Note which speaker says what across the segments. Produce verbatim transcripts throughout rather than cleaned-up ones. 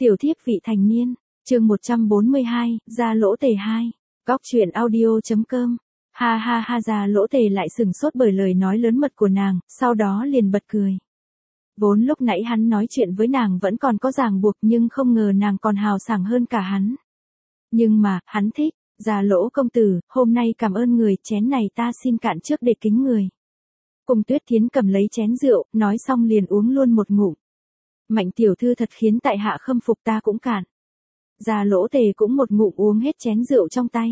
Speaker 1: Tiểu thiếp vị thành niên, chương một trăm bốn mươi hai, Gia Lỗ Tề hai. Góc truyện audio.com. Ha ha ha, Gia Lỗ Tề lại sừng sốt bởi lời nói lớn mật của nàng, sau đó liền bật cười. Vốn lúc nãy hắn nói chuyện với nàng vẫn còn có ràng buộc nhưng không ngờ nàng còn hào sảng hơn cả hắn. Nhưng mà, hắn thích, Gia Lỗ công tử, hôm nay cảm ơn người, chén này ta xin cạn trước để kính người. Cùng Tuyết Thiến cầm lấy chén rượu, nói xong liền uống luôn một ngụm. Mạnh tiểu thư thật khiến tại hạ khâm phục, ta cũng cạn. Gia Lỗ Tề cũng một ngụm uống hết chén rượu trong tay.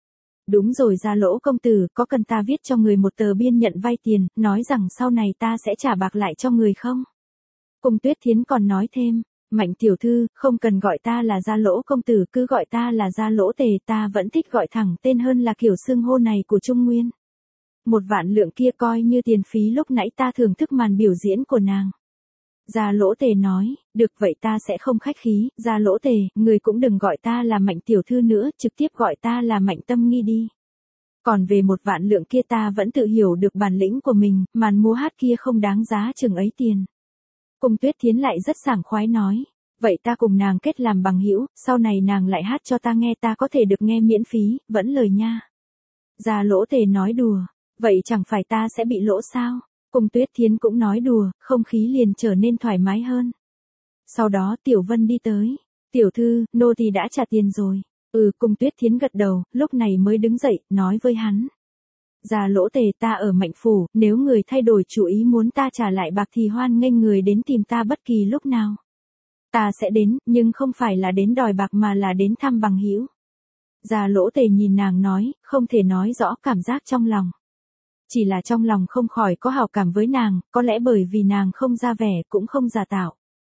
Speaker 1: Đúng rồi Gia Lỗ công tử, có cần ta viết cho người một tờ biên nhận vay tiền, nói rằng sau này ta sẽ trả bạc lại cho người không? Cùng Tuyết Thiến còn nói thêm, Mạnh tiểu thư, không cần gọi ta là Gia Lỗ công tử, cứ gọi ta là Gia Lỗ Tề, ta vẫn thích gọi thẳng tên hơn là kiểu xưng hô này của Trung Nguyên. Một vạn lượng kia coi như tiền phí lúc nãy ta thưởng thức màn biểu diễn của nàng. Gia Lỗ Tề nói, được vậy ta sẽ không khách khí, Gia Lỗ Tề, người cũng đừng gọi ta là Mạnh tiểu thư nữa, trực tiếp gọi ta là Mạnh Tâm Nghi đi. Còn về một vạn lượng kia ta vẫn tự hiểu được bản lĩnh của mình, màn múa hát kia không đáng giá chừng ấy tiền. Cùng Tuyết Thiến lại rất sảng khoái nói, vậy ta cùng nàng kết làm bằng hữu, sau này nàng lại hát cho ta nghe, ta có thể được nghe miễn phí, vẫn lời nha. Gia Lỗ Tề nói đùa, vậy chẳng phải ta sẽ bị lỗ sao? Cùng Tuyết Thiến cũng nói đùa, không khí liền trở nên thoải mái hơn. Sau đó Tiểu Vân đi tới. Tiểu thư, nô tỳ đã trả tiền rồi. Ừ, Cùng Tuyết Thiến gật đầu, lúc này mới đứng dậy, nói với hắn. Gia Lỗ Tề, ta ở Mạnh phủ, nếu người thay đổi chủ ý muốn ta trả lại bạc thì hoan nghênh người đến tìm ta bất kỳ lúc nào. Ta sẽ đến, nhưng không phải là đến đòi bạc mà là đến thăm bằng hữu. Gia Lỗ Tề nhìn nàng nói, không thể nói rõ cảm giác trong lòng. Chỉ là trong lòng không khỏi có hảo cảm với nàng, có lẽ bởi vì nàng không ra vẻ, cũng không giả tạo.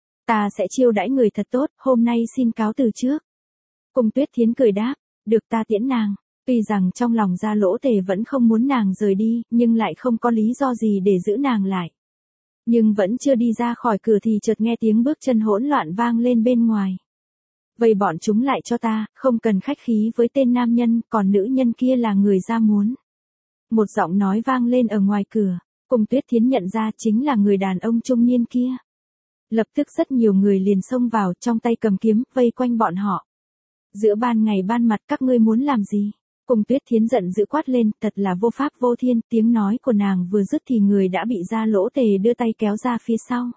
Speaker 1: Ta sẽ chiêu đãi người thật tốt, hôm nay xin cáo từ trước. Cùng Tuyết Thiến cười đáp, được ta tiễn nàng. Tuy rằng trong lòng Gia Lỗ Tề vẫn không muốn nàng rời đi, nhưng lại không có lý do gì để giữ nàng lại. Nhưng vẫn chưa đi ra khỏi cửa thì chợt nghe tiếng bước chân hỗn loạn vang lên bên ngoài. Vậy bọn chúng lại cho ta, không cần khách khí với tên nam nhân, còn nữ nhân kia là người ra muốn. Một giọng nói vang lên ở ngoài cửa, Cùng Tuyết Thiến nhận ra chính là người đàn ông trung niên kia. Lập tức rất nhiều người liền xông vào, trong tay cầm kiếm, vây quanh bọn họ. Giữa ban ngày ban mặt các ngươi muốn làm gì? Cùng Tuyết Thiến giận dữ quát lên, thật là vô pháp vô thiên, tiếng nói của nàng vừa dứt thì người đã bị Gia Lỗ Tề đưa tay kéo ra phía sau.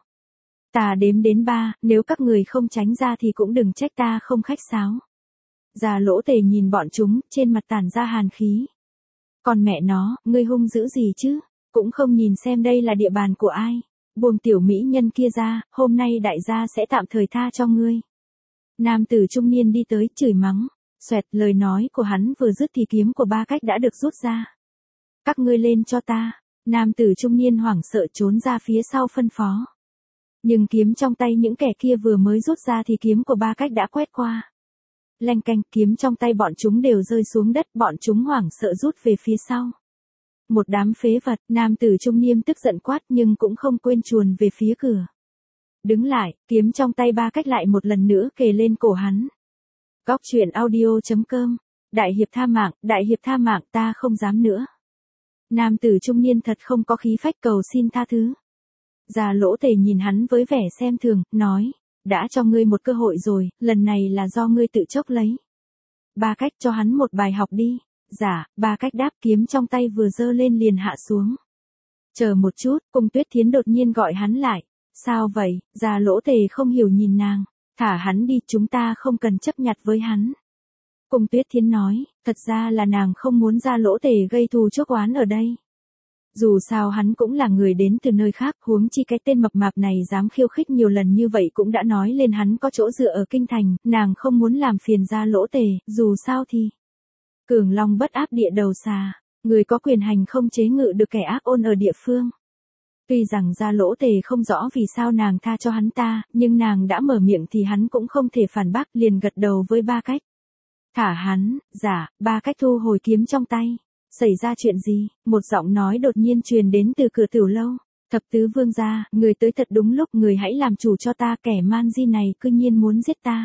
Speaker 1: Ta đếm đến ba, nếu các người không tránh ra thì cũng đừng trách ta không khách sáo. Gia Lỗ Tề nhìn bọn chúng, trên mặt tản ra hàn khí. Còn mẹ nó, ngươi hung dữ gì chứ? Cũng không nhìn xem đây là địa bàn của ai. Buông tiểu mỹ nhân kia ra, hôm nay đại gia sẽ tạm thời tha cho ngươi. Nam tử trung niên đi tới, chửi mắng. Xoẹt, lời nói của hắn vừa dứt thì kiếm của Ba Cách đã được rút ra. Các ngươi lên cho ta. Nam tử trung niên hoảng sợ trốn ra phía sau phân phó. Nhưng kiếm trong tay những kẻ kia vừa mới rút ra thì kiếm của Ba Cách đã quét qua. Leng canh, kiếm trong tay bọn chúng đều rơi xuống đất, bọn chúng hoảng sợ rút về phía sau. Một đám phế vật, nam tử trung niên tức giận quát nhưng cũng không quên chuồn về phía cửa. Đứng lại, kiếm trong tay Ba Cách lại một lần nữa kề lên cổ hắn. Góc truyện audio.com. Đại hiệp tha mạng, đại hiệp tha mạng, ta không dám nữa. Nam tử trung niên thật không có khí phách cầu xin tha thứ. Gia Lỗ Tề nhìn hắn với vẻ xem thường, nói. Đã cho ngươi một cơ hội rồi, lần này là do ngươi tự chốc lấy. Ba Cách cho hắn một bài học đi. Dạ, Ba Cách đáp, kiếm trong tay vừa giơ lên liền hạ xuống. Chờ một chút, Cùng Tuyết Thiến đột nhiên gọi hắn lại. Sao vậy? Gia Lỗ Tề không hiểu nhìn nàng. Thả hắn đi, chúng ta không cần chấp nhặt với hắn. Cùng Tuyết Thiến nói, thật ra là nàng không muốn Gia Lỗ Tề gây thù chuốc oán ở đây. Dù sao hắn cũng là người đến từ nơi khác, huống chi cái tên mập mạp này dám khiêu khích nhiều lần như vậy cũng đã nói lên hắn có chỗ dựa ở kinh thành, nàng không muốn làm phiền Gia Lỗ Tề, dù sao thì. Cường long bất áp địa đầu xà, người có quyền hành không chế ngự được kẻ ác ôn ở địa phương. Tuy rằng Gia Lỗ Tề không rõ vì sao nàng tha cho hắn ta, nhưng nàng đã mở miệng thì hắn cũng không thể phản bác, liền gật đầu với Ba Cách. Thả hắn, dạ, Ba Cách thu hồi kiếm trong tay. Xảy ra chuyện gì? Một giọng nói đột nhiên truyền đến từ cửa tiểu lâu. Thập tứ vương gia, người tới thật đúng lúc, người hãy làm chủ cho ta, kẻ man di này cư nhiên muốn giết ta.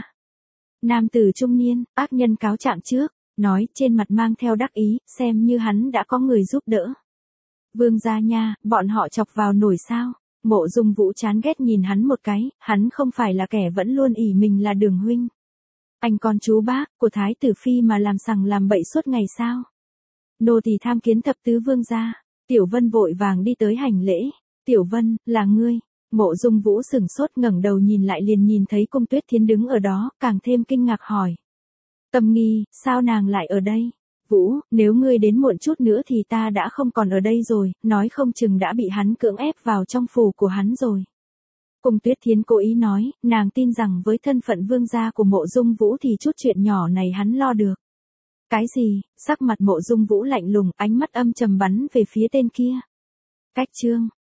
Speaker 1: Nam tử trung niên, ác nhân cáo trạng trước, nói trên mặt mang theo đắc ý, xem như hắn đã có người giúp đỡ. Vương gia nha, bọn họ chọc vào nổi sao? Mộ Dung Vũ chán ghét nhìn hắn một cái, hắn không phải là kẻ vẫn luôn ỷ mình là Đường huynh. Anh con chú bác của Thái tử Phi mà làm sằng làm bậy suốt ngày sao? Nô tỳ tham kiến thập tứ vương gia. Tiểu Vân vội vàng đi tới hành lễ. Tiểu Vân, là ngươi. Mộ Dung Vũ sừng sốt ngẩng đầu nhìn lại liền nhìn thấy Cung Tuyết Thiến đứng ở đó, càng thêm kinh ngạc hỏi. Tâm Nghi, sao nàng lại ở đây? Vũ, nếu ngươi đến muộn chút nữa thì ta đã không còn ở đây rồi, nói không chừng đã bị hắn cưỡng ép vào trong phủ của hắn rồi. Cung Tuyết Thiến cố ý nói, nàng tin rằng với thân phận vương gia của Mộ Dung Vũ thì chút chuyện nhỏ này hắn lo được. Cái gì? Sắc mặt Mộ Dung Vũ lạnh lùng, ánh mắt âm trầm bắn về phía tên kia. Cách chương